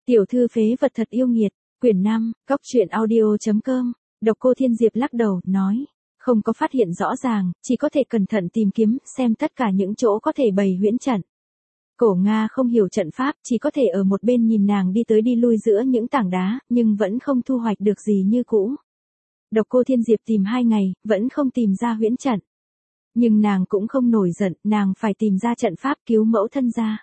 Tiểu thư phế vật thật yêu nghiệt, quyển 5, góc truyện audio.com, Độc Cô Thiên Diệp lắc đầu, nói, không có phát hiện rõ ràng, chỉ có thể cẩn thận tìm kiếm, xem tất cả những chỗ có thể bày huyễn trận. Cổ Nga không hiểu trận pháp, chỉ có thể ở một bên nhìn nàng đi tới đi lui giữa những tảng đá, nhưng vẫn không thu hoạch được gì như cũ. Độc Cô Thiên Diệp tìm 2 ngày, vẫn không tìm ra huyễn trận. Nhưng nàng cũng không nổi giận, nàng phải tìm ra trận pháp cứu mẫu thân ra.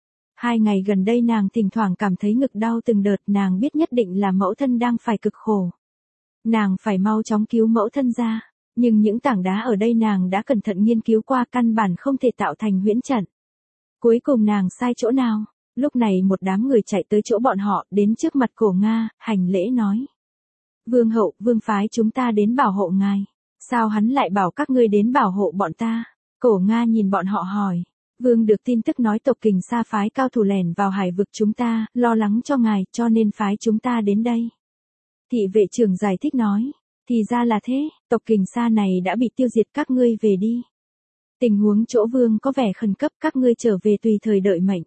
2 ngày gần đây nàng thỉnh thoảng cảm thấy ngực đau từng đợt, nàng biết nhất định là mẫu thân đang phải cực khổ. Nàng phải mau chóng cứu mẫu thân ra, nhưng những tảng đá ở đây nàng đã cẩn thận nghiên cứu qua, căn bản không thể tạo thành huyễn trận. Cuối cùng nàng sai chỗ nào? Lúc này một đám người chạy tới chỗ bọn họ, đến trước mặt Cổ Nga, hành lễ nói. Vương hậu, vương phái chúng ta đến bảo hộ ngài. Sao hắn lại bảo các ngươi đến bảo hộ bọn ta? Cổ Nga nhìn bọn họ hỏi. Vương được tin tức nói tộc Kình Sa phái cao thủ lẻn vào hải vực chúng ta, lo lắng cho ngài, cho nên phái chúng ta đến đây. Thị vệ trưởng giải thích nói. Thì ra là thế, tộc Kình Sa này đã bị tiêu diệt, các ngươi về đi. Tình huống chỗ vương có vẻ khẩn cấp, các ngươi trở về tùy thời đợi mệnh.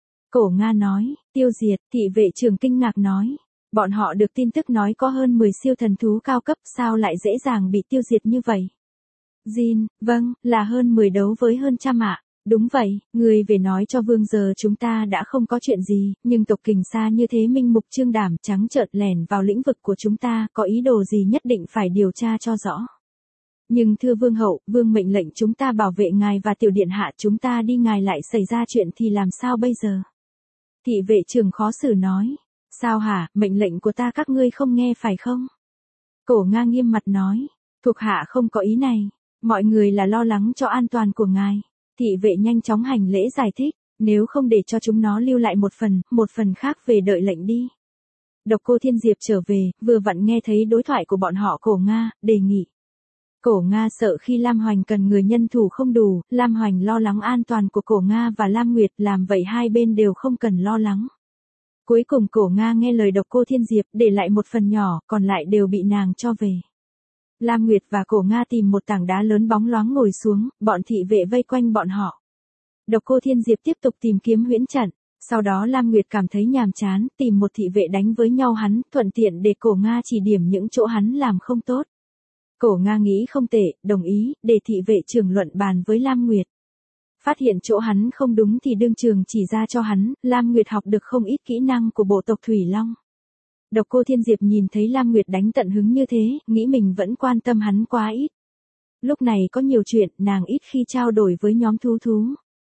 Cổ Nga nói, tiêu diệt, thị vệ trưởng kinh ngạc nói. Bọn họ được tin tức nói có hơn 10 siêu thần thú cao cấp, sao lại dễ dàng bị tiêu diệt như vậy? Jin, vâng, là hơn 10 đấu với hơn trăm ạ. Đúng vậy, người về nói cho vương giờ chúng ta đã không có chuyện gì, nhưng tộc Kình Sa như thế minh mục trương đảm trắng trợn lẻn vào lĩnh vực của chúng ta, có ý đồ gì nhất định phải điều tra cho rõ. Nhưng thưa vương hậu, vương mệnh lệnh chúng ta bảo vệ ngài và tiểu điện hạ, chúng ta đi ngài lại xảy ra chuyện thì làm sao bây giờ? Thị vệ trưởng khó xử nói. Sao hả, mệnh lệnh của ta các ngươi không nghe phải không? Cổ Nga nghiêm mặt nói. Thuộc hạ không có ý này. Mọi người là lo lắng cho an toàn của ngài. Thị vệ nhanh chóng hành lễ giải thích. Nếu không để cho chúng nó lưu lại một phần khác về đợi lệnh đi. Độc Cô Thiên Diệp trở về, vừa vặn nghe thấy đối thoại của bọn họ. Cổ Nga, đề nghị. Cổ Nga sợ khi Lam Hoành cần người nhân thủ không đủ, Lam Hoành lo lắng an toàn của Cổ Nga và Lam Nguyệt, làm vậy hai bên đều không cần lo lắng. Cuối cùng Cổ Nga nghe lời Độc Cô Thiên Diệp, để lại một phần nhỏ, còn lại đều bị nàng cho về. Lam Nguyệt và Cổ Nga tìm một tảng đá lớn bóng loáng ngồi xuống, bọn thị vệ vây quanh bọn họ. Độc Cô Thiên Diệp tiếp tục tìm kiếm huyễn trận, sau đó Lam Nguyệt cảm thấy nhàm chán, tìm một thị vệ đánh với nhau hắn, thuận tiện để Cổ Nga chỉ điểm những chỗ hắn làm không tốt. Cổ Nga nghĩ không tệ, đồng ý, để thị vệ trưởng luận bàn với Lam Nguyệt. Phát hiện chỗ hắn không đúng thì đương trường chỉ ra cho hắn, Lam Nguyệt học được không ít kỹ năng của bộ tộc Thủy Long. Độc Cô Thiên Diệp nhìn thấy Lam Nguyệt đánh tận hứng như thế, nghĩ mình vẫn quan tâm hắn quá ít. Lúc này có nhiều chuyện, nàng ít khi trao đổi với nhóm thú.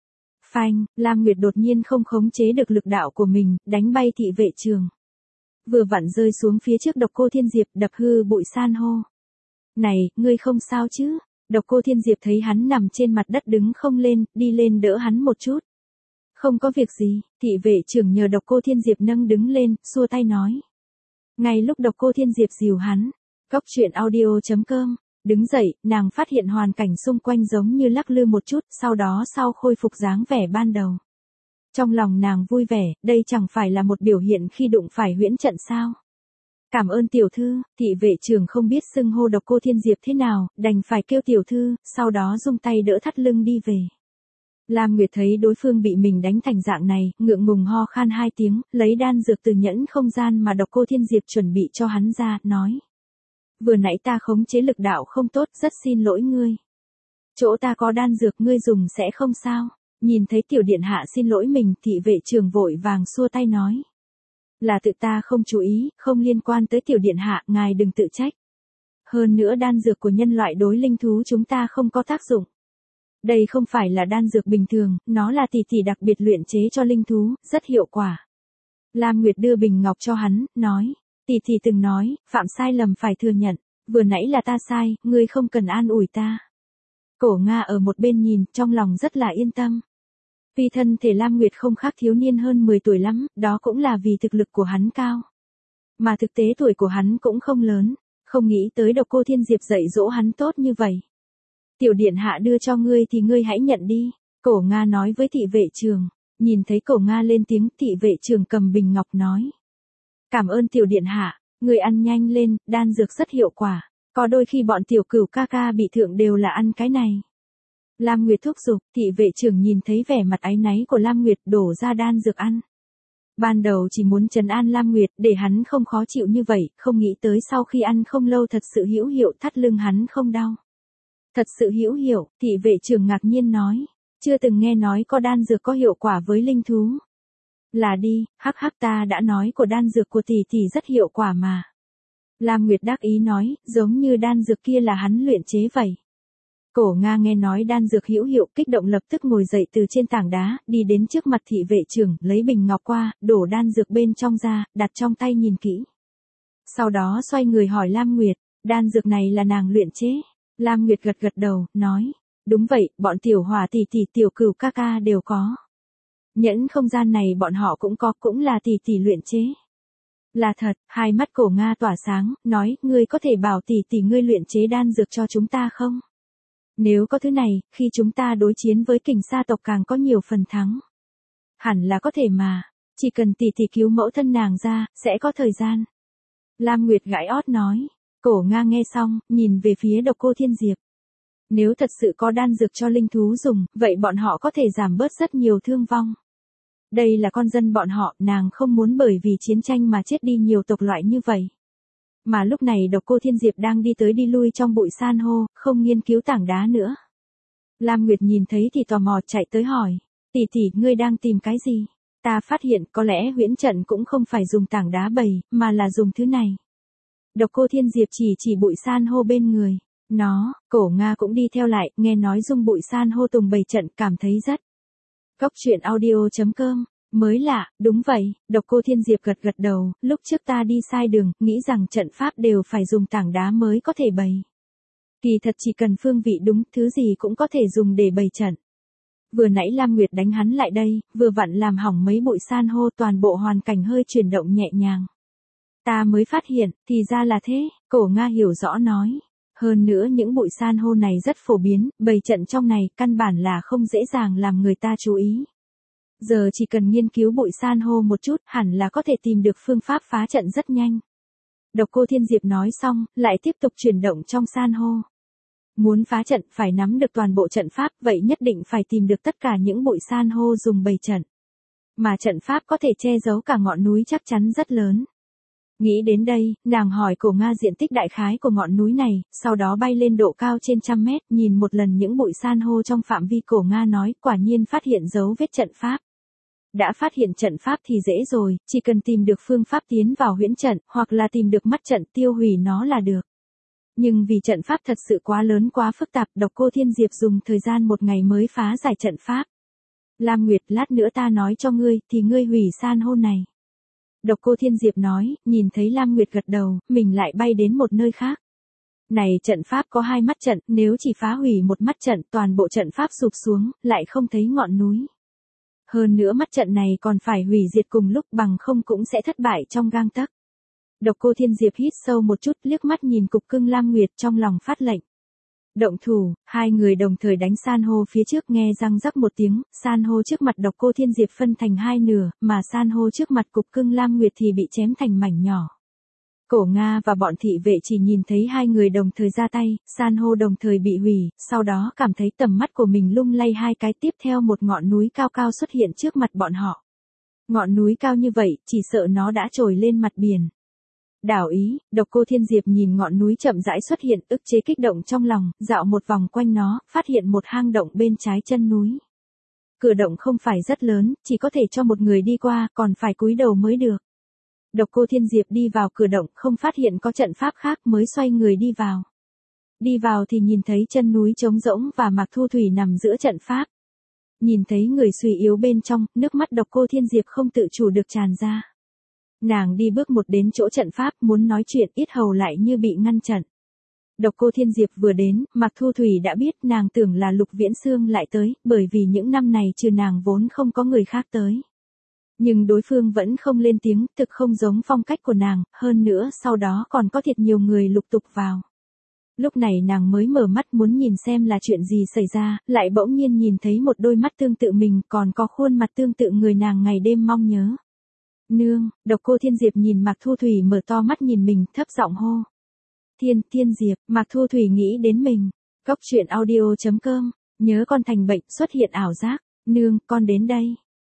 Phanh, Lam Nguyệt đột nhiên không khống chế được lực đạo của mình, đánh bay thị vệ trường. Vừa vặn rơi xuống phía trước Độc Cô Thiên Diệp, đập hư bụi san hô. Này, ngươi không sao chứ? Độc Cô Thiên Diệp thấy hắn nằm trên mặt đất đứng không lên, đi lên đỡ hắn một chút. Không có việc gì, thị vệ trưởng nhờ Độc Cô Thiên Diệp nâng đứng lên, xua tay nói. Ngay lúc Độc Cô Thiên Diệp dìu hắn, góc truyện audio.com, đứng dậy, nàng phát hiện hoàn cảnh xung quanh giống như lắc lư một chút, sau đó khôi phục dáng vẻ ban đầu. Trong lòng nàng vui vẻ, đây chẳng phải là một biểu hiện khi đụng phải huyễn trận sao? Cảm ơn tiểu thư, thị vệ trưởng không biết xưng hô Độc Cô Thiên Diệp thế nào, đành phải kêu tiểu thư, sau đó dung tay đỡ thắt lưng đi về. Lam Nguyệt thấy đối phương bị mình đánh thành dạng này, ngượng ngùng ho khan 2 tiếng, lấy đan dược từ nhẫn không gian mà Độc Cô Thiên Diệp chuẩn bị cho hắn ra, nói. Vừa nãy ta khống chế lực đạo không tốt, rất xin lỗi ngươi. Chỗ ta có đan dược ngươi dùng sẽ không sao. Nhìn thấy tiểu điện hạ xin lỗi mình, thị vệ trưởng vội vàng xua tay nói. Là tự ta không chú ý, không liên quan tới tiểu điện hạ, ngài đừng tự trách. Hơn nữa đan dược của nhân loại đối linh thú chúng ta không có tác dụng. Đây không phải là đan dược bình thường, nó là tỷ đặc biệt luyện chế cho linh thú, rất hiệu quả. Lam Nguyệt đưa bình ngọc cho hắn, nói, tỷ từng nói, phạm sai lầm phải thừa nhận, vừa nãy là ta sai, ngươi không cần an ủi ta. Cổ Nga ở một bên nhìn, trong lòng rất là yên tâm. Tuy thân thể Lam Nguyệt không khác thiếu niên hơn 10 tuổi lắm, đó cũng là vì thực lực của hắn cao. Mà thực tế tuổi của hắn cũng không lớn, không nghĩ tới Độc Cô Thiên Diệp dạy dỗ hắn tốt như vậy. Tiểu điện hạ đưa cho ngươi thì ngươi hãy nhận đi, Cổ Nga nói với thị vệ trường. Nhìn thấy Cổ Nga lên tiếng, thị vệ trường cầm bình ngọc nói. Cảm ơn tiểu điện hạ, ngươi ăn nhanh lên, đan dược rất hiệu quả, có đôi khi bọn tiểu cửu ca ca bị thượng đều là ăn cái này. Lam Nguyệt thúc giục, thị vệ trưởng nhìn thấy vẻ mặt áy náy của Lam Nguyệt, đổ ra đan dược ăn. Ban đầu chỉ muốn trấn an Lam Nguyệt để hắn không khó chịu như vậy, không nghĩ tới sau khi ăn không lâu thật sự hữu hiệu, thắt lưng hắn không đau. Thật sự hữu hiệu, thị vệ trưởng ngạc nhiên nói. Chưa từng nghe nói có đan dược có hiệu quả với linh thú. Là đi, hắc hắc, ta đã nói của đan dược của tỷ tỷ rất hiệu quả mà. Lam Nguyệt đắc ý nói, giống như đan dược kia là hắn luyện chế vậy. Cổ Nga nghe nói đan dược hữu hiệu, kích động lập tức ngồi dậy từ trên tảng đá, đi đến trước mặt thị vệ trưởng, lấy bình ngọc qua, đổ đan dược bên trong ra, đặt trong tay nhìn kỹ. Sau đó xoay người hỏi Lam Nguyệt, đan dược này là nàng luyện chế. Lam Nguyệt gật gật đầu, nói, đúng vậy, bọn tiểu Hỏa tỷ tỷ, tiểu Cửu ca ca đều có. Nhẫn không gian này bọn họ cũng có, cũng là tỷ tỷ luyện chế. Là thật, hai mắt Cổ Nga tỏa sáng, nói, ngươi có thể bảo tỷ tỷ ngươi luyện chế đan dược cho chúng ta không? Nếu có thứ này, khi chúng ta đối chiến với Kình Sa tộc càng có nhiều phần thắng. Hẳn là có thể mà, chỉ cần tỷ tỷ cứu mẫu thân nàng ra, sẽ có thời gian. Lam Nguyệt gãi ót nói. Cổ Nga nghe xong, nhìn về phía Độc Cô Thiên Diệp. Nếu thật sự có đan dược cho linh thú dùng, vậy bọn họ có thể giảm bớt rất nhiều thương vong. Đây là con dân bọn họ, nàng không muốn bởi vì chiến tranh mà chết đi nhiều tộc loại như vậy. Mà lúc này Độc Cô Thiên Diệp đang đi tới đi lui trong bụi san hô, không nghiên cứu tảng đá nữa. Lam Nguyệt nhìn thấy thì tò mò chạy tới hỏi, tỷ tỷ, ngươi đang tìm cái gì? Ta phát hiện có lẽ huyễn trận cũng không phải dùng tảng đá bầy, mà là dùng thứ này. Độc Cô Thiên Diệp chỉ bụi san hô bên người. Cổ Nga cũng đi theo lại, nghe nói dung bụi san hô tùng bày trận, cảm thấy rất. Cốc.audio.com, mới lạ, đúng vậy, Độc Cô Thiên Diệp gật gật đầu, lúc trước ta đi sai đường, nghĩ rằng trận pháp đều phải dùng tảng đá mới có thể bày. Kỳ thật chỉ cần phương vị đúng, thứ gì cũng có thể dùng để bày trận. Vừa nãy Lam Nguyệt đánh hắn lại đây, vừa vặn làm hỏng mấy bụi san hô, toàn bộ hoàn cảnh hơi chuyển động nhẹ nhàng. Ta mới phát hiện, thì ra là thế, Cổ Nga hiểu rõ nói. Hơn nữa những bụi san hô này rất phổ biến, bày trận trong này căn bản là không dễ dàng làm người ta chú ý. Giờ chỉ cần nghiên cứu bụi san hô một chút, hẳn là có thể tìm được phương pháp phá trận rất nhanh. Độc Cô Thiên Diệp nói xong, lại tiếp tục chuyển động trong san hô. Muốn phá trận phải nắm được toàn bộ trận pháp, vậy nhất định phải tìm được tất cả những bụi san hô dùng bày trận. Mà trận pháp có thể che giấu cả ngọn núi chắc chắn rất lớn. Nghĩ đến đây, nàng hỏi Cổ Nga diện tích đại khái của ngọn núi này, sau đó bay lên độ cao trên 100 mét, nhìn một lần những bụi san hô trong phạm vi. Cổ Nga nói, quả nhiên phát hiện dấu vết trận pháp. Đã phát hiện trận pháp thì dễ rồi, chỉ cần tìm được phương pháp tiến vào huyễn trận, hoặc là tìm được mắt trận tiêu hủy nó là được. Nhưng vì trận pháp thật sự quá lớn quá phức tạp, Độc Cô Thiên Diệp dùng thời gian 1 ngày mới phá giải trận pháp. Lam Nguyệt, lát nữa ta nói cho ngươi, thì ngươi hủy san hô này. Độc Cô Thiên Diệp nói, nhìn thấy Lam Nguyệt gật đầu, mình lại bay đến một nơi khác. Này trận pháp có 2 mắt trận, nếu chỉ phá hủy một mắt trận, toàn bộ trận pháp sụp xuống, lại không thấy ngọn núi. Hơn nữa mắt trận này còn phải hủy diệt cùng lúc, bằng không cũng sẽ thất bại trong gang tấc. Độc Cô Thiên Diệp hít sâu một chút, liếc mắt nhìn cục cưng Lam Nguyệt, trong lòng phát lệnh. Động thủ, hai người đồng thời đánh san hô phía trước, nghe răng rắc một tiếng, san hô trước mặt Độc Cô Thiên Diệp phân thành 2 nửa, mà san hô trước mặt cục cưng Lam Nguyệt thì bị chém thành mảnh nhỏ. Cổ Nga và bọn thị vệ chỉ nhìn thấy 2 người đồng thời ra tay, san hô đồng thời bị hủy, sau đó cảm thấy tầm mắt của mình lung lay 2 cái, tiếp theo một ngọn núi cao cao xuất hiện trước mặt bọn họ. Ngọn núi cao như vậy, chỉ sợ nó đã trồi lên mặt biển. Đảo ý, Độc Cô Thiên Diệp nhìn ngọn núi chậm rãi xuất hiện, ức chế kích động trong lòng, dạo một vòng quanh nó, phát hiện một hang động bên trái chân núi. Cửa động không phải rất lớn, chỉ có thể cho một người đi qua, còn phải cúi đầu mới được. Độc Cô Thiên Diệp đi vào cửa động, không phát hiện có trận pháp khác, mới xoay người đi vào. Đi vào thì nhìn thấy chân núi trống rỗng và Mạc Thu Thủy nằm giữa trận pháp. Nhìn thấy người suy yếu bên trong, nước mắt Độc Cô Thiên Diệp không tự chủ được tràn ra. Nàng đi bước một đến chỗ trận pháp, muốn nói chuyện, yết hầu lại như bị ngăn chặn. Độc Cô Thiên Diệp vừa đến, Mạc Thu Thủy đã biết, nàng tưởng là Lục Viễn Xương lại tới, bởi vì những năm này trừ nàng vốn không có người khác tới. Nhưng đối phương vẫn không lên tiếng, thực không giống phong cách của nàng, hơn nữa sau đó còn có thiệt nhiều người lục tục vào. Lúc này nàng mới mở mắt muốn nhìn xem là chuyện gì xảy ra, lại bỗng nhiên nhìn thấy một đôi mắt tương tự mình, còn có khuôn mặt tương tự người nàng ngày đêm mong nhớ. Nương, Độc Cô Thiên Diệp nhìn Mạc Thu Thủy mở to mắt nhìn mình, thấp giọng hô. Thiên Diệp, Mạc Thu Thủy nghĩ đến mình. Cốc.audio.com, nhớ con thành bệnh, xuất hiện ảo giác. Nương, con đến đây.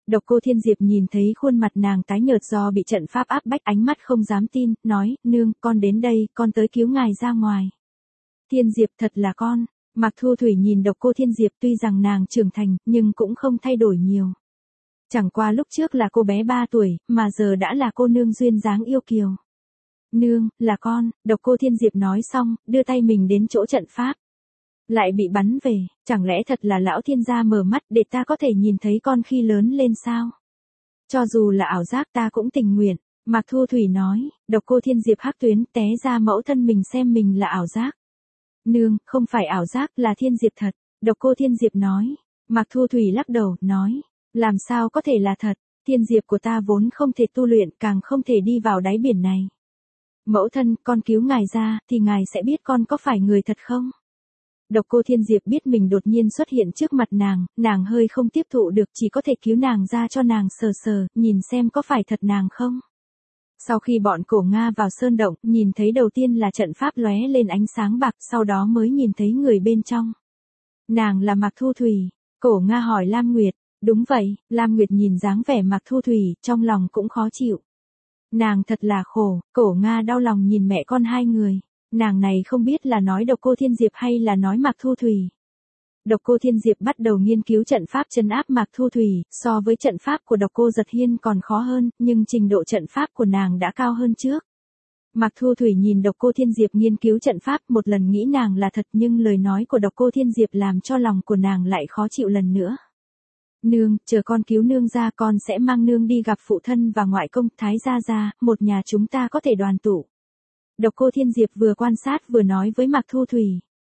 Độc Cô Thiên Diệp nhìn thấy khuôn mặt nàng tái nhợt do bị trận pháp áp bách, ánh mắt không dám tin, nói, nương, con đến đây, con tới cứu ngài ra ngoài. Thiên Diệp, thật là con. Mạc Thu Thủy nhìn Độc Cô Thiên Diệp, tuy rằng nàng trưởng thành, nhưng cũng không thay đổi nhiều. Chẳng qua lúc trước là cô bé 3 tuổi, mà giờ đã là cô nương duyên dáng yêu kiều. Nương, là con. Độc Cô Thiên Diệp nói xong, đưa tay mình đến chỗ trận pháp. Lại bị bắn về, chẳng lẽ thật là lão thiên gia mở mắt để ta có thể nhìn thấy con khi lớn lên sao? Cho dù là ảo giác ta cũng tình nguyện. Mạc Thu Thủy nói. Độc Cô Thiên Diệp hắc tuyến té ra mẫu thân mình xem mình là ảo giác. Nương, không phải ảo giác, là Thiên Diệp thật. Độc Cô Thiên Diệp nói. Mạc Thu Thủy lắc đầu, nói. Làm sao có thể là thật, Thiên Diệp của ta vốn không thể tu luyện, càng không thể đi vào đáy biển này. Mẫu thân, con cứu ngài ra, thì ngài sẽ biết con có phải người thật không? Độc Cô Thiên Diệp biết mình đột nhiên xuất hiện trước mặt nàng hơi không tiếp thụ được, chỉ có thể cứu nàng ra cho nàng sờ sờ, nhìn xem có phải thật nàng không. Sau khi bọn Cổ Nga vào sơn động, nhìn thấy đầu tiên là trận pháp lóe lên ánh sáng bạc, sau đó mới nhìn thấy người bên trong. Nàng là Mạc Thu Thủy. Cổ Nga hỏi Lam Nguyệt. Đúng vậy, Lam Nguyệt nhìn dáng vẻ Mạc Thu Thủy, trong lòng cũng khó chịu. Nàng thật là khổ, Cổ Nga đau lòng nhìn mẹ con hai người. Nàng này không biết là nói Độc Cô Thiên Diệp hay là nói Mạc Thu Thủy. Độc Cô Thiên Diệp bắt đầu nghiên cứu trận pháp trấn áp Mạc Thu Thủy, so với trận pháp của Độc Cô Giật Hiên còn khó hơn, nhưng trình độ trận pháp của nàng đã cao hơn trước. Mạc Thu Thủy nhìn Độc Cô Thiên Diệp nghiên cứu trận pháp, một lần nghĩ nàng là thật, nhưng lời nói của Độc Cô Thiên Diệp làm cho lòng của nàng lại khó chịu lần nữa. Nương, chờ con cứu nương ra, con sẽ mang nương đi gặp phụ thân và ngoại công, Thái gia gia, một nhà chúng ta có thể đoàn tụ. Độc Cô Thiên Diệp vừa quan sát vừa nói với Mạc Thu Thủy.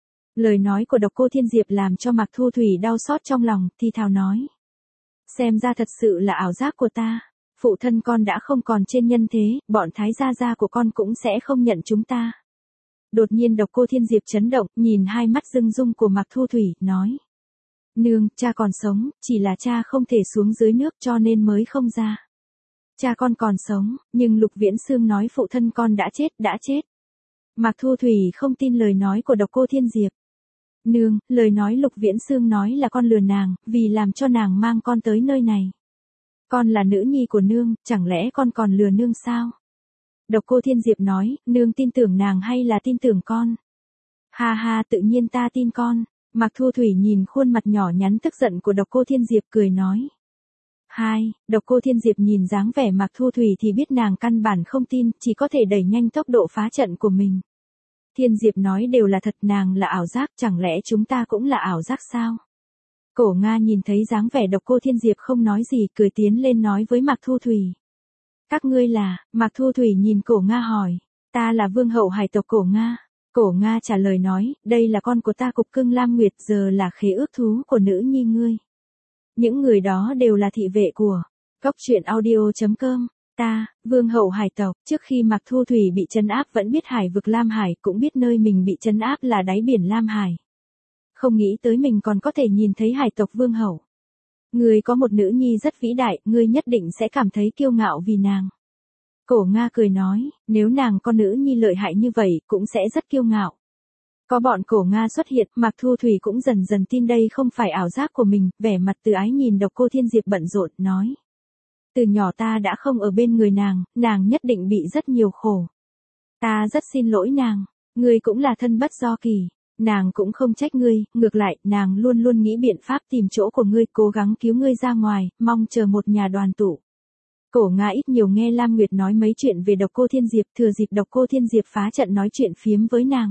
Lời nói của Độc Cô Thiên Diệp làm cho Mạc Thu Thủy đau xót trong lòng, thì thào nói. Xem ra thật sự là ảo giác của ta. Phụ thân con đã không còn trên nhân thế, bọn Thái gia gia của con cũng sẽ không nhận chúng ta. Đột nhiên Độc Cô Thiên Diệp chấn động, nhìn hai mắt rưng rưng của Mạc Thu Thủy, nói. Nương, cha còn sống, chỉ là cha không thể xuống dưới nước cho nên mới không ra. Cha con còn sống, nhưng Lục Viễn Xương nói phụ thân con đã chết. Mạc Thu Thủy không tin lời nói của Độc Cô Thiên Diệp. Nương, lời nói Lục Viễn Xương nói là con lừa nàng, vì làm cho nàng mang con tới nơi này. Con là nữ nhi của nương, chẳng lẽ con còn lừa nương sao? Độc Cô Thiên Diệp nói, nương tin tưởng nàng hay là tin tưởng con? Ha ha, tự nhiên ta tin con. Mạc Thu Thủy nhìn khuôn mặt nhỏ nhắn tức giận của Độc Cô Thiên Diệp cười nói. Độc Cô Thiên Diệp nhìn dáng vẻ Mạc Thu Thủy thì biết nàng căn bản không tin, chỉ có thể đẩy nhanh tốc độ phá trận của mình. Thiên Diệp nói đều là thật, nàng là ảo giác, chẳng lẽ chúng ta cũng là ảo giác sao? Cổ Nga nhìn thấy dáng vẻ Độc Cô Thiên Diệp không nói gì, cười tiến lên nói với Mạc Thu Thủy. Các ngươi là, Mạc Thu Thủy nhìn Cổ Nga hỏi. Ta là vương hậu hải tộc Cổ Nga. Cổ Nga trả lời nói, đây là con của ta Cục Cưng Lam Nguyệt, giờ là khế ước thú của nữ nhi ngươi. Những người đó đều là thị vệ của Cốc Truyện Audio.com. Ta, vương hậu hải tộc, trước khi Mạc Thu Thủy bị trấn áp vẫn biết hải vực Lam Hải, cũng biết nơi mình bị trấn áp là đáy biển Lam Hải. Không nghĩ tới mình còn có thể nhìn thấy hải tộc vương hậu. Ngươi có một nữ nhi rất vĩ đại, ngươi nhất định sẽ cảm thấy kiêu ngạo vì nàng. Cổ Nga cười nói, nếu nàng có nữ nhi lợi hại như vậy, cũng sẽ rất kiêu ngạo. Có bọn Cổ Nga xuất hiện, Mạc Thu Thủy cũng dần dần tin đây không phải ảo giác của mình, vẻ mặt từ ái nhìn Độc Cô Thiên Diệp bận rộn, nói. Từ nhỏ ta đã không ở bên người nàng nhất định bị rất nhiều khổ. Ta rất xin lỗi nàng, ngươi cũng là thân bất do kỳ, nàng cũng không trách ngươi, ngược lại, nàng luôn luôn nghĩ biện pháp tìm chỗ của ngươi, cố gắng cứu ngươi ra ngoài, mong chờ một nhà đoàn tụ. Cổ Nga ít nhiều nghe Lam Nguyệt nói mấy chuyện về Độc Cô Thiên Diệp, thừa dịp Độc Cô Thiên Diệp phá trận nói chuyện phiếm với nàng.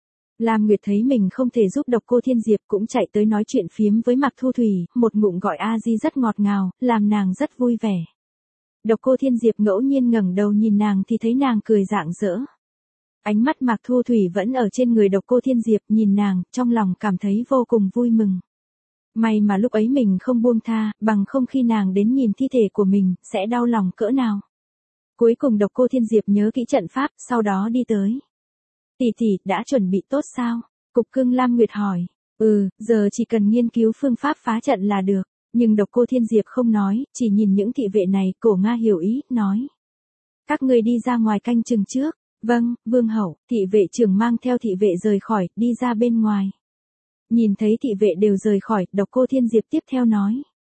Lam Nguyệt thấy mình không thể giúp Độc Cô Thiên Diệp cũng chạy tới nói chuyện phiếm với Mạc Thu Thủy, một ngụm gọi a di rất ngọt ngào, làm nàng rất vui vẻ. Độc Cô Thiên Diệp ngẫu nhiên ngẩng đầu nhìn nàng thì thấy nàng cười rạng rỡ. Ánh mắt Mạc Thu Thủy vẫn ở trên người Độc Cô Thiên Diệp, nhìn nàng, trong lòng cảm thấy vô cùng vui mừng. May mà lúc ấy mình không buông tha, bằng không khi nàng đến nhìn thi thể của mình, sẽ đau lòng cỡ nào. Cuối cùng Độc Cô Thiên Diệp nhớ kỹ trận pháp, sau đó đi tới. Tỷ tỷ, đã chuẩn bị tốt sao? Cục Cưng Lam Nguyệt hỏi. Giờ chỉ cần nghiên cứu phương pháp phá trận là được. Nhưng Độc Cô Thiên Diệp không nói, chỉ nhìn những thị vệ này, Cổ Nga hiểu ý, nói. Các người đi ra ngoài canh chừng trước. Vâng, vương hậu. Thị vệ trưởng mang theo thị vệ rời khỏi, đi ra bên ngoài. Nhìn thấy thị vệ đều rời khỏi, Độc Cô Thiên Diệp tiếp theo nói.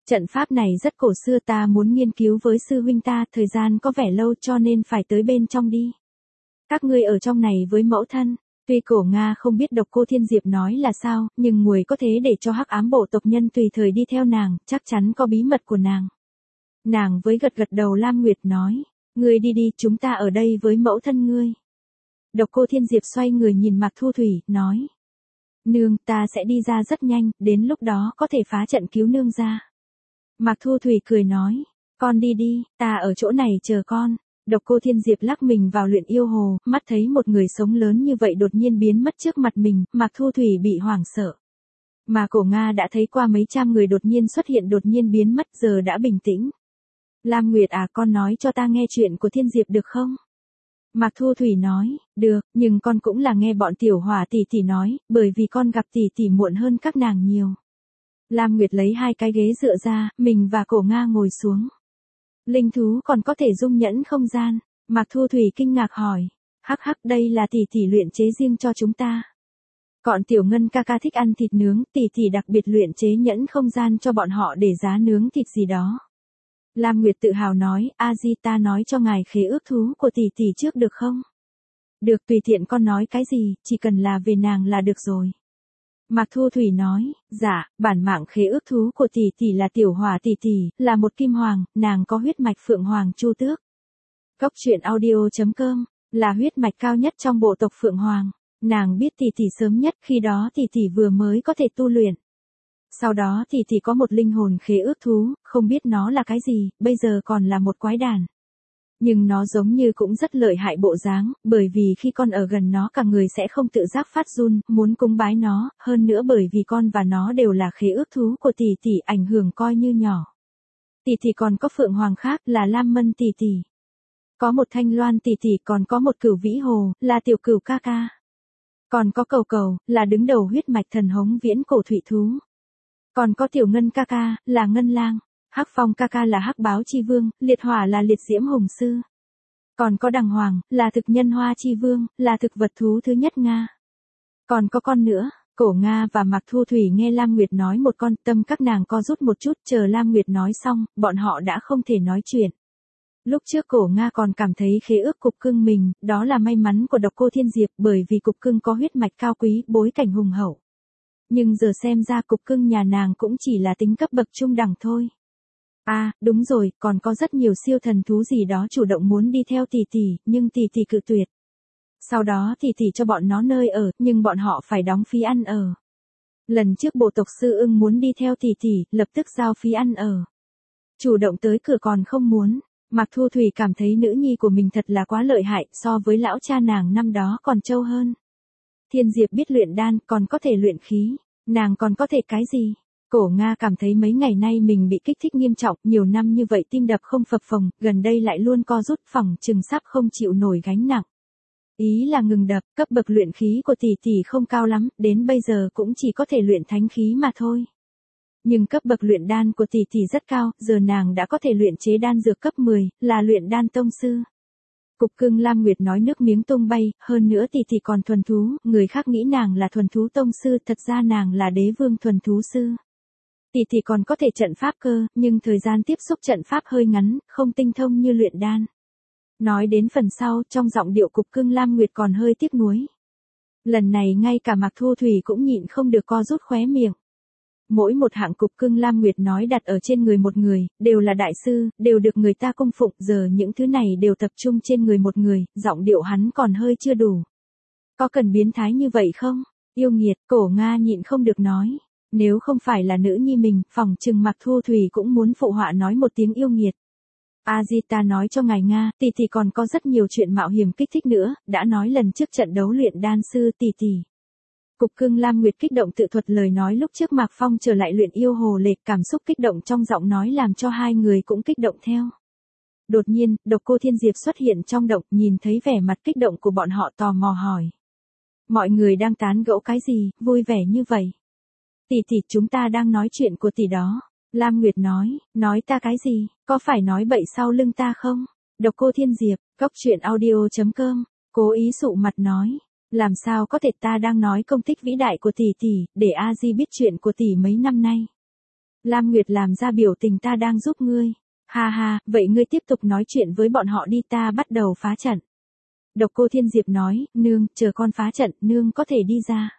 Trận pháp này rất cổ xưa, ta muốn nghiên cứu với sư huynh ta, thời gian có vẻ lâu cho nên phải tới bên trong đi. Các ngươi ở trong này với mẫu thân. Tuy Cổ Nga không biết Độc Cô Thiên Diệp nói là sao, nhưng muội có thế để cho hắc ám bộ tộc nhân tùy thời đi theo nàng, chắc chắn có bí mật của nàng. Nàng với gật gật đầu. Lam Nguyệt nói, ngươi đi đi, chúng ta ở đây với mẫu thân ngươi. Độc Cô Thiên Diệp xoay người nhìn Mạc Thu Thủy, nói. Nương, ta sẽ đi ra rất nhanh, đến lúc đó có thể phá trận cứu nương ra. Mạc Thu Thủy cười nói, con đi đi, ta ở chỗ này chờ con. Độc Cô Thiên Diệp lắc mình vào luyện yêu hồ, mắt thấy một người sống lớn như vậy đột nhiên biến mất trước mặt mình, Mạc Thu Thủy bị hoảng sợ. Mà Cổ Nga đã thấy qua mấy trăm người đột nhiên xuất hiện đột nhiên biến mất, giờ đã bình tĩnh. Lam Nguyệt à, con nói cho ta nghe chuyện của Thiên Diệp được không? Mạc Thu Thủy nói, được, nhưng con cũng là nghe bọn tiểu hỏa tỷ tỷ nói, bởi vì con gặp tỷ tỷ muộn hơn các nàng nhiều. Lam Nguyệt lấy hai cái ghế dựa ra, mình và Cổ Nga ngồi xuống. Linh thú còn có thể dung nhẫn không gian. Mạc Thu Thủy kinh ngạc hỏi. Hắc hắc, đây là tỷ tỷ luyện chế riêng cho chúng ta. Còn Tiểu Ngân ca ca thích ăn thịt nướng, tỷ tỷ đặc biệt luyện chế nhẫn không gian cho bọn họ để giá nướng thịt gì đó. Lam Nguyệt tự hào nói, A Di, ta nói cho ngài khế ước thú của tỷ tỷ trước được không? Được, tùy tiện con nói cái gì, chỉ cần là về nàng là được rồi. Mạc Thu Thủy nói, dạ, bản mạng khế ước thú của tỷ tỷ là Tiểu Hỏa tỷ tỷ, là một kim hoàng, nàng có huyết mạch Phượng Hoàng Chu Tước. Cốc truyện audio.com, là huyết mạch cao nhất trong bộ tộc Phượng Hoàng. Nàng biết tỷ tỷ sớm nhất, khi đó tỷ tỷ vừa mới có thể tu luyện. Sau đó tỷ tỷ có một linh hồn khế ước thú, không biết nó là cái gì, bây giờ còn là một quái đản. Nhưng nó giống như cũng rất lợi hại bộ dáng, bởi vì khi con ở gần nó cả người sẽ không tự giác phát run, muốn cúng bái nó, hơn nữa bởi vì con và nó đều là khế ước thú của tỷ tỷ, ảnh hưởng coi như nhỏ. Tỷ tỷ còn có Phượng Hoàng khác là Lam Mân tỷ tỷ. Có một Thanh Loan tỷ tỷ, còn có một Cửu Vĩ Hồ, là Tiểu Cửu ca ca. Còn có Cầu Cầu, là đứng đầu huyết mạch thần hống viễn cổ thủy thú. Còn có Tiểu Ngân ca ca, là Ngân Lang. Hắc Phong ca ca là Hắc Báo Chi Vương, Liệt Hỏa là Liệt Diễm Hùng Sư. Còn có Đằng Hoàng, là thực nhân Hoa Chi Vương, là thực vật thú thứ nhất Nga. Còn có con nữa. Cổ Nga và Mạc Thu Thủy nghe Lam Nguyệt nói một con, tâm các nàng co rút một chút, chờ Lam Nguyệt nói xong, bọn họ đã không thể nói chuyện. Lúc trước Cổ Nga còn cảm thấy khế ước Cục Cưng mình, đó là may mắn của Độc Cô Thiên Diệp, bởi vì Cục Cưng có huyết mạch cao quý, bối cảnh hùng hậu. Nhưng giờ xem ra Cục Cưng nhà nàng cũng chỉ là tính cấp bậc trung đẳng thôi. À, đúng rồi, còn có rất nhiều siêu thần thú gì đó chủ động muốn đi theo tỷ tỷ, nhưng tỷ tỷ cự tuyệt. Sau đó tỷ tỷ cho bọn nó nơi ở, nhưng bọn họ phải đóng phí ăn ở. Lần trước bộ tộc Sư Ưng muốn đi theo tỷ tỷ, lập tức giao phí ăn ở. Chủ động tới cửa còn không muốn. Mạc Thu Thủy cảm thấy nữ nhi của mình thật là quá lợi hại, so với lão cha nàng năm đó còn trâu hơn. Thiên Diệp biết luyện đan, còn có thể luyện khí. Nàng còn có thể cái gì? Cổ Nga cảm thấy mấy ngày nay mình bị kích thích nghiêm trọng, nhiều năm như vậy tim đập không phập phồng, gần đây lại luôn co rút, phỏng chừng sắp không chịu nổi gánh nặng. Ý là ngừng đập, cấp bậc luyện khí của tỷ tỷ không cao lắm, đến bây giờ cũng chỉ có thể luyện thánh khí mà thôi. Nhưng cấp bậc luyện đan của tỷ tỷ rất cao, giờ nàng đã có thể luyện chế đan dược cấp 10, là luyện đan tông sư. Cục Cưng Lam Nguyệt nói nước miếng tung bay, hơn nữa tỷ tỷ còn thuần thú, người khác nghĩ nàng là thuần thú tông sư, thật ra nàng là đế vương thuần thú sư. Tỷ tỷ còn có thể trận pháp cơ, nhưng thời gian tiếp xúc trận pháp hơi ngắn, không tinh thông như luyện đan. Nói đến phần sau, trong giọng điệu Cục Cưng Lam Nguyệt còn hơi tiếc nuối. Lần này ngay cả Mạc Thu Thủy cũng nhịn không được co rút khóe miệng. Mỗi một hạng Cục Cưng Lam Nguyệt nói đặt ở trên người một người, đều là đại sư, đều được người ta cung phụng, giờ những thứ này đều tập trung trên người một người, giọng điệu hắn còn hơi chưa đủ. Có cần biến thái như vậy không? Yêu nghiệt, Cổ Nga nhịn không được nói. Nếu không phải là nữ nhi mình, phỏng chừng Mạc Thu Thủy cũng muốn phụ họa nói một tiếng yêu nghiệt. A Di, ta nói cho ngài Nga, tỷ tỷ còn có rất nhiều chuyện mạo hiểm kích thích nữa, đã nói lần trước trận đấu luyện đan sư tỷ tỷ. Cục Cưng Lam Nguyệt kích động tự thuật lời nói lúc trước Mạc Phong trở lại luyện yêu hồ lệ, cảm xúc kích động trong giọng nói làm cho hai người cũng kích động theo. Đột nhiên, Độc Cô Thiên Diệp xuất hiện trong động, nhìn thấy vẻ mặt kích động của bọn họ tò mò hỏi. Mọi người đang tán gẫu cái gì, vui vẻ như vậy? Tỷ tỷ, chúng ta đang nói chuyện của tỷ đó. Lam Nguyệt nói ta cái gì, có phải nói bậy sau lưng ta không? Độc Cô Thiên Diệp, cốc truyện audio.com, cố ý sụ mặt nói. Làm sao có thể, ta đang nói công tích vĩ đại của tỷ tỷ, để A Di biết chuyện của tỷ mấy năm nay. Lam Nguyệt làm ra biểu tình ta đang giúp ngươi. Ha ha, vậy ngươi tiếp tục nói chuyện với bọn họ đi, ta bắt đầu phá trận. Độc Cô Thiên Diệp nói, nương, chờ con phá trận, nương có thể đi ra.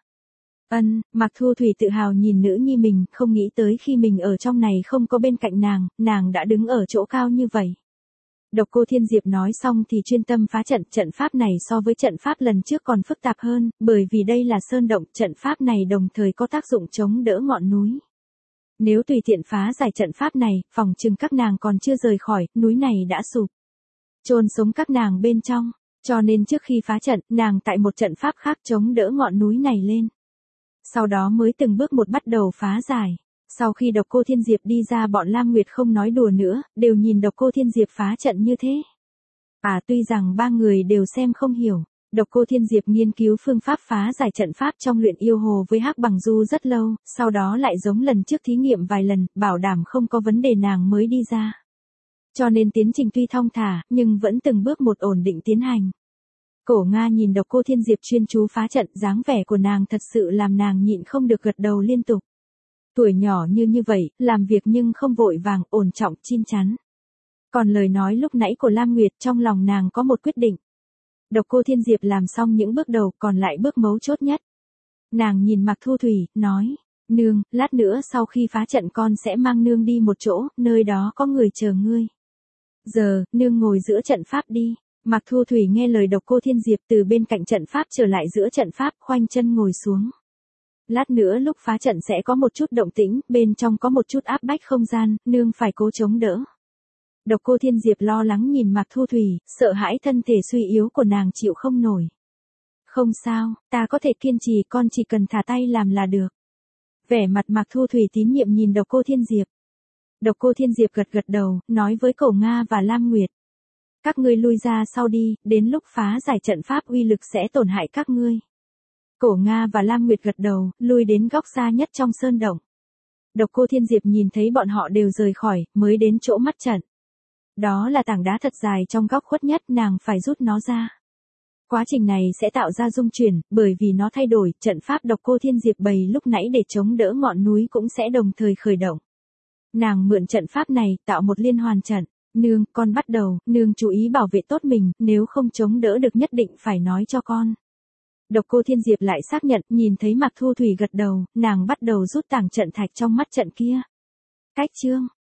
Mạc Thu Thủy tự hào nhìn nữ nhi mình, không nghĩ tới khi mình ở trong này không có bên cạnh nàng đã đứng ở chỗ cao như vậy. Độc Cô Thiên Diệp nói xong thì chuyên tâm phá trận, trận pháp này so với trận pháp lần trước còn phức tạp hơn, bởi vì đây là sơn động, trận pháp này đồng thời có tác dụng chống đỡ ngọn núi. Nếu tùy tiện phá giải trận pháp này, phòng chừng các nàng còn chưa rời khỏi, núi này đã sụp. Chôn sống các nàng bên trong, cho nên trước khi phá trận, nàng tại một trận pháp khác chống đỡ ngọn núi này lên. Sau đó mới từng bước một bắt đầu phá giải. Sau khi Độc Cô Thiên Diệp đi ra, bọn Lam Nguyệt không nói đùa nữa, đều nhìn Độc Cô Thiên Diệp phá trận như thế. Tuy rằng ba người đều xem không hiểu, Độc Cô Thiên Diệp nghiên cứu phương pháp phá giải trận pháp trong luyện yêu hồ với Hắc Bằng Du rất lâu, sau đó lại giống lần trước thí nghiệm vài lần, bảo đảm không có vấn đề nàng mới đi ra. Cho nên tiến trình tuy thong thả, nhưng vẫn từng bước một ổn định tiến hành. Cổ Nga nhìn Độc Cô Thiên Diệp chuyên chú phá trận, dáng vẻ của nàng thật sự làm nàng nhịn không được gật đầu liên tục. Tuổi nhỏ như vậy, làm việc nhưng không vội vàng, ổn trọng, chín chắn. Còn lời nói lúc nãy của Lam Nguyệt, trong lòng nàng có một quyết định. Độc Cô Thiên Diệp làm xong những bước đầu, còn lại bước mấu chốt nhất. Nàng nhìn Mạc Thu Thủy, nói, nương, lát nữa sau khi phá trận con sẽ mang nương đi một chỗ, nơi đó có người chờ ngươi. Giờ, nương ngồi giữa trận pháp đi. Mạc Thu Thủy nghe lời Độc Cô Thiên Diệp, từ bên cạnh trận pháp trở lại giữa trận pháp, khoanh chân ngồi xuống. Lát nữa lúc phá trận sẽ có một chút động tĩnh, bên trong có một chút áp bách không gian, nương phải cố chống đỡ. Độc Cô Thiên Diệp lo lắng nhìn Mạc Thu Thủy, sợ hãi thân thể suy yếu của nàng chịu không nổi. Không sao, ta có thể kiên trì, con chỉ cần thả tay làm là được. Vẻ mặt Mạc Thu Thủy tín nhiệm nhìn Độc Cô Thiên Diệp. Độc Cô Thiên Diệp gật gật đầu, nói với Cổ Nga và Lam Nguyệt. Các ngươi lui ra sau đi, đến lúc phá giải trận pháp uy lực sẽ tổn hại các ngươi. Cổ Nga và Lam Nguyệt gật đầu, lui đến góc xa nhất trong sơn động. Độc Cô Thiên Diệp nhìn thấy bọn họ đều rời khỏi, mới đến chỗ mắt trận. Đó là tảng đá thật dài trong góc khuất nhất, nàng phải rút nó ra. Quá trình này sẽ tạo ra rung chuyển, bởi vì nó thay đổi, trận pháp Độc Cô Thiên Diệp bày lúc nãy để chống đỡ ngọn núi cũng sẽ đồng thời khởi động. Nàng mượn trận pháp này, tạo một liên hoàn trận. Nương, con bắt đầu, nương chú ý bảo vệ tốt mình, nếu không chống đỡ được nhất định phải nói cho con. Độc Cô Thiên Diệp lại xác nhận, nhìn thấy Mạc Thu Thủy gật đầu, nàng bắt đầu rút tảng trận thạch trong mắt trận kia. Cách chương